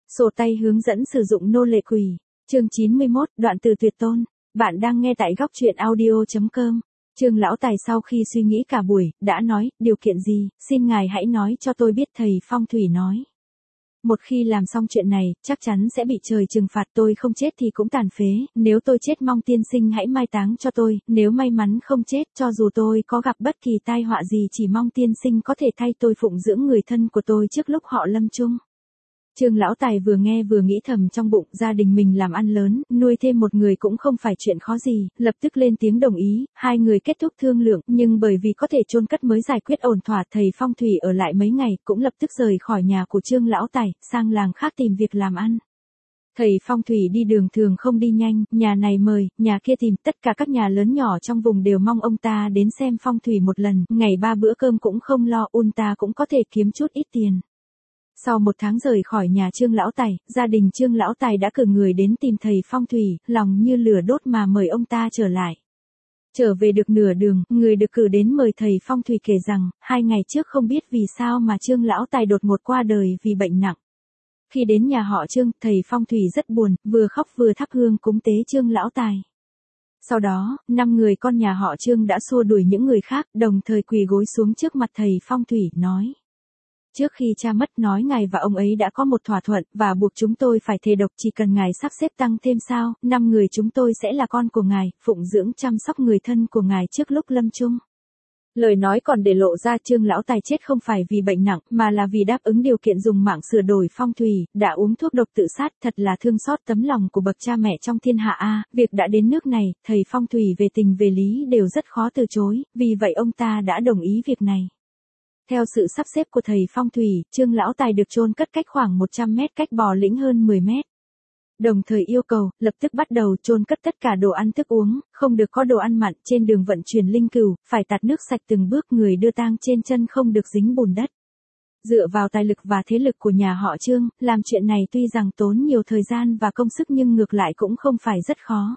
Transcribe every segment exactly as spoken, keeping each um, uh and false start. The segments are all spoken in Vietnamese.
Sổ tay hướng dẫn sử dụng nô lệ quỷ. Chương chín mươi mốt, đoạn từ tuyệt tôn. Bạn đang nghe tại góc truyện audio chấm com. Trương lão tài sau khi suy nghĩ cả buổi, đã nói, điều kiện gì, xin ngài hãy nói cho tôi biết. Thầy phong thủy nói. Một khi làm xong chuyện này, chắc chắn sẽ bị trời trừng phạt. Tôi không chết thì cũng tàn phế, nếu tôi chết mong tiên sinh hãy mai táng cho tôi, nếu may mắn không chết, cho dù tôi có gặp bất kỳ tai họa gì chỉ mong tiên sinh có thể thay tôi phụng dưỡng người thân của tôi trước lúc họ lâm chung. Trương lão tài vừa nghe vừa nghĩ thầm trong bụng, gia đình mình làm ăn lớn, nuôi thêm một người cũng không phải chuyện khó gì, lập tức lên tiếng đồng ý, hai người kết thúc thương lượng, nhưng bởi vì có thể chôn cất mới giải quyết ổn thỏa, thầy phong thủy ở lại mấy ngày, cũng lập tức rời khỏi nhà của Trương lão tài, sang làng khác tìm việc làm ăn. Thầy phong thủy đi đường thường không đi nhanh, nhà này mời, nhà kia tìm, tất cả các nhà lớn nhỏ trong vùng đều mong ông ta đến xem phong thủy một lần, ngày ba bữa cơm cũng không lo, un ta cũng có thể kiếm chút ít tiền. Sau một tháng rời khỏi nhà Trương lão tài, gia đình Trương lão tài đã cử người đến tìm thầy phong thủy, lòng như lửa đốt mà mời ông ta trở lại. Trở về được nửa đường, người được cử đến mời thầy phong thủy kể rằng, hai ngày trước không biết vì sao mà Trương lão tài đột ngột qua đời vì bệnh nặng. Khi đến nhà họ Trương, thầy phong thủy rất buồn, vừa khóc vừa thắp hương cúng tế Trương lão tài. Sau đó, năm người con nhà họ Trương đã xua đuổi những người khác, đồng thời quỳ gối xuống trước mặt thầy phong thủy, nói. Trước khi cha mất nói ngài và ông ấy đã có một thỏa thuận, và buộc chúng tôi phải thề độc chỉ cần ngài sắp xếp tăng thêm sao, năm người chúng tôi sẽ là con của ngài, phụng dưỡng chăm sóc người thân của ngài trước lúc lâm chung. Lời nói còn để lộ ra Trương lão tài chết không phải vì bệnh nặng, mà là vì đáp ứng điều kiện dùng mạng sửa đổi phong thủy, đã uống thuốc độc tự sát, thật là thương xót tấm lòng của bậc cha mẹ trong thiên hạ a. Việc đã đến nước này, thầy phong thủy về tình về lý đều rất khó từ chối, vì vậy ông ta đã đồng ý việc này. Theo sự sắp xếp của thầy phong thủy, Trương lão tài được chôn cất cách khoảng một trăm mét cách Bò Lĩnh hơn mười mét. Đồng thời yêu cầu, lập tức bắt đầu chôn cất tất cả đồ ăn thức uống, không được có đồ ăn mặn, trên đường vận chuyển linh cửu, phải tạt nước sạch từng bước, người đưa tang trên chân không được dính bùn đất. Dựa vào tài lực và thế lực của nhà họ Trương, làm chuyện này tuy rằng tốn nhiều thời gian và công sức nhưng ngược lại cũng không phải rất khó.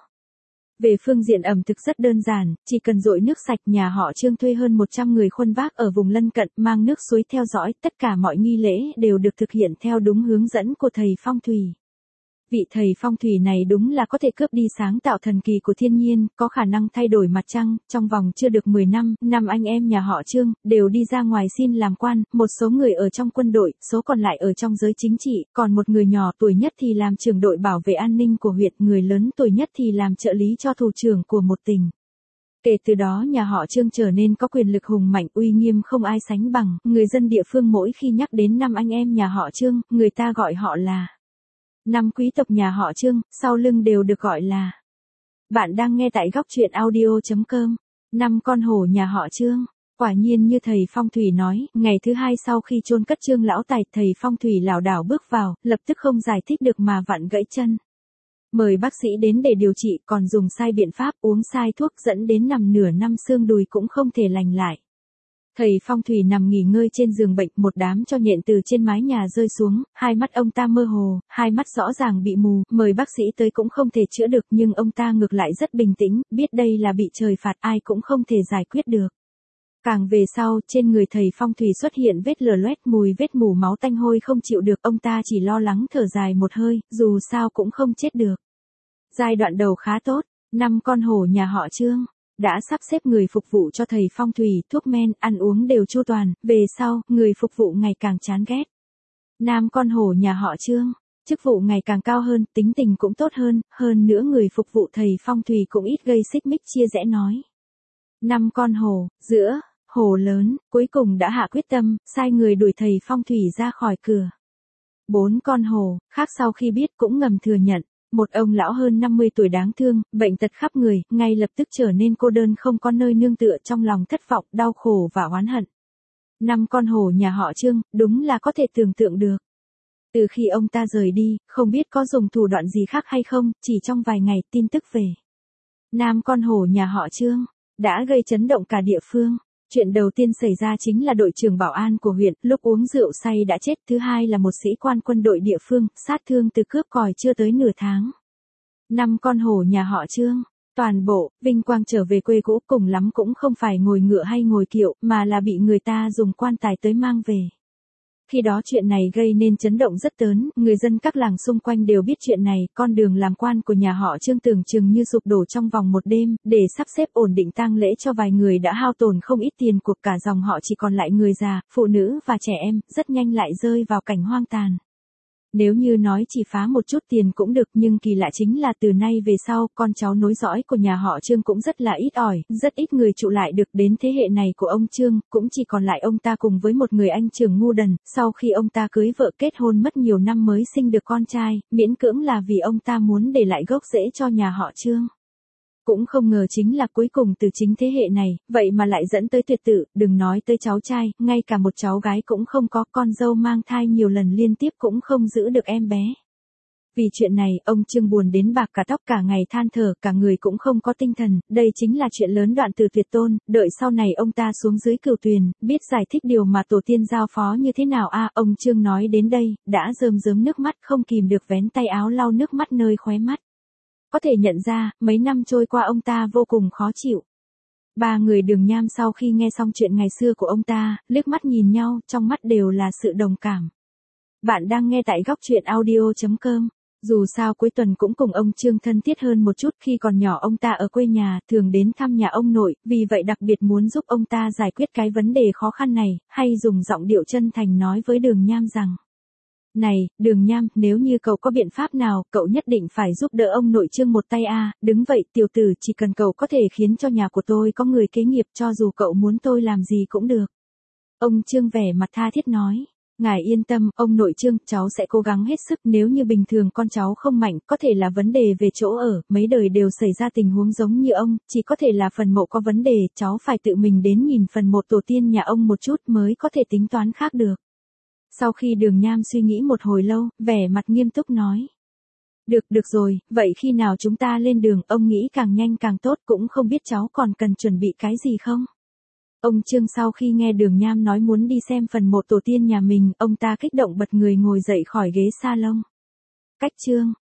Về phương diện ẩm thực rất đơn giản, chỉ cần dội nước sạch, nhà họ Trương thuê hơn một trăm người khuân vác ở vùng lân cận, mang nước suối theo dõi, tất cả mọi nghi lễ đều được thực hiện theo đúng hướng dẫn của thầy phong thủy. Vị thầy phong thủy này đúng là có thể cướp đi sáng tạo thần kỳ của thiên nhiên, có khả năng thay đổi mặt trăng, trong vòng chưa được mười năm, năm anh em nhà họ Trương, đều đi ra ngoài xin làm quan, một số người ở trong quân đội, số còn lại ở trong giới chính trị, còn một người nhỏ tuổi nhất thì làm trưởng đội bảo vệ an ninh của huyện, người lớn tuổi nhất thì làm trợ lý cho thủ trưởng của một tỉnh. Kể từ đó nhà họ Trương trở nên có quyền lực hùng mạnh, uy nghiêm không ai sánh bằng, người dân địa phương mỗi khi nhắc đến năm anh em nhà họ Trương, người ta gọi họ là năm quý tộc nhà họ Trương, sau lưng đều được gọi là. Bạn đang nghe tại góc truyện audio chấm com. Năm con hổ nhà họ Trương. Quả nhiên như thầy phong thủy nói, ngày thứ hai sau khi chôn cất Trương lão tài, thầy phong thủy lảo đảo bước vào, lập tức không giải thích được mà vặn gãy chân. Mời bác sĩ đến để điều trị, còn dùng sai biện pháp, uống sai thuốc dẫn đến nằm nửa năm xương đùi cũng không thể lành lại. Thầy phong thủy nằm nghỉ ngơi trên giường bệnh, một đám tro nhện từ trên mái nhà rơi xuống, hai mắt ông ta mơ hồ, hai mắt rõ ràng bị mù, mời bác sĩ tới cũng không thể chữa được, nhưng ông ta ngược lại rất bình tĩnh, biết đây là bị trời phạt, ai cũng không thể giải quyết được. Càng về sau, trên người thầy phong thủy xuất hiện vết lở loét, mùi vết mù máu tanh hôi không chịu được, ông ta chỉ lo lắng thở dài một hơi, dù sao cũng không chết được. Giai đoạn đầu khá tốt, năm con hổ nhà họ Trương đã sắp xếp người phục vụ cho thầy phong thủy, thuốc men, ăn uống đều chu toàn, về sau, người phục vụ ngày càng chán ghét. Nam con hổ nhà họ Trương, chức vụ ngày càng cao hơn, tính tình cũng tốt hơn, hơn nữa người phục vụ thầy phong thủy cũng ít gây xích mích chia rẽ nói. Năm con hổ, giữa, hổ lớn, cuối cùng đã hạ quyết tâm, sai người đuổi thầy phong thủy ra khỏi cửa. Bốn con hổ, khác sau khi biết cũng ngầm thừa nhận. Một ông lão hơn năm mươi tuổi đáng thương, bệnh tật khắp người, ngay lập tức trở nên cô đơn không có nơi nương tựa, trong lòng thất vọng, đau khổ và oán hận. Năm con hổ nhà họ Trương, đúng là có thể tưởng tượng được. Từ khi ông ta rời đi, không biết có dùng thủ đoạn gì khác hay không, chỉ trong vài ngày tin tức về Nam con hổ nhà họ Trương đã gây chấn động cả địa phương. Chuyện đầu tiên xảy ra chính là đội trưởng bảo an của huyện, lúc uống rượu say đã chết, thứ hai là một sĩ quan quân đội địa phương, sát thương từ cướp còi chưa tới nửa tháng. Năm con hổ nhà họ Trương, toàn bộ, vinh quang trở về quê cũ, cùng lắm cũng không phải ngồi ngựa hay ngồi kiệu, mà là bị người ta dùng quan tài tới mang về. Khi đó chuyện này gây nên chấn động rất lớn, người dân các làng xung quanh đều biết chuyện này, con đường làm quan của nhà họ Trương tưởng chừng như sụp đổ trong vòng một đêm, để sắp xếp ổn định tang lễ cho vài người đã hao tổn không ít tiền cuộc, cả dòng họ chỉ còn lại người già, phụ nữ và trẻ em, rất nhanh lại rơi vào cảnh hoang tàn. Nếu như nói chỉ phá một chút tiền cũng được, nhưng kỳ lạ chính là từ nay về sau, con cháu nối dõi của nhà họ Trương cũng rất là ít ỏi, rất ít người trụ lại được. Đến thế hệ này của ông Trương, cũng chỉ còn lại ông ta cùng với một người anh trưởng ngu đần, sau khi ông ta cưới vợ kết hôn mất nhiều năm mới sinh được con trai, miễn cưỡng là vì ông ta muốn để lại gốc rễ cho nhà họ Trương. Cũng không ngờ chính là cuối cùng từ chính thế hệ này, vậy mà lại dẫn tới tuyệt tự, đừng nói tới cháu trai, ngay cả một cháu gái cũng không có, con dâu mang thai nhiều lần liên tiếp cũng không giữ được em bé. Vì chuyện này, ông Trương buồn đến bạc cả tóc, cả ngày than thở, cả người cũng không có tinh thần, đây chính là chuyện lớn đoạn từ tuyệt tôn, đợi sau này ông ta xuống dưới cửu tuyền, biết giải thích điều mà tổ tiên giao phó như thế nào a. Ông Trương nói đến đây, đã rơm rớm nước mắt không kìm được vén tay áo lau nước mắt nơi khóe mắt. Có thể nhận ra, mấy năm trôi qua ông ta vô cùng khó chịu. Ba người Đường Nham sau khi nghe xong chuyện ngày xưa của ông ta, liếc mắt nhìn nhau, trong mắt đều là sự đồng cảm. Bạn đang nghe tại góc truyện audio chấm com. Dù sao cuối tuần cũng cùng ông Trương thân thiết hơn một chút, khi còn nhỏ ông ta ở quê nhà, thường đến thăm nhà ông nội, vì vậy đặc biệt muốn giúp ông ta giải quyết cái vấn đề khó khăn này, hay dùng giọng điệu chân thành nói với Đường Nham rằng: "Này, Đường Nham, nếu như cậu có biện pháp nào, cậu nhất định phải giúp đỡ ông nội Trương một tay a, đứng vậy tiểu tử, chỉ cần cậu có thể khiến cho nhà của tôi có người kế nghiệp, cho dù cậu muốn tôi làm gì cũng được." Ông Trương vẻ mặt tha thiết nói: "Ngài yên tâm, ông nội Trương, cháu sẽ cố gắng hết sức, nếu như bình thường con cháu không mạnh, có thể là vấn đề về chỗ ở, mấy đời đều xảy ra tình huống giống như ông, chỉ có thể là phần mộ có vấn đề, cháu phải tự mình đến nhìn phần mộ tổ tiên nhà ông một chút mới có thể tính toán khác được." Sau khi Đường Nham suy nghĩ một hồi lâu, vẻ mặt nghiêm túc nói: "Được, được rồi, vậy khi nào chúng ta lên đường, ông nghĩ càng nhanh càng tốt, cũng không biết cháu còn cần chuẩn bị cái gì không?" Ông Trương sau khi nghe Đường Nham nói muốn đi xem phần mộ tổ tiên nhà mình, ông ta kích động bật người ngồi dậy khỏi ghế salon. Cách chương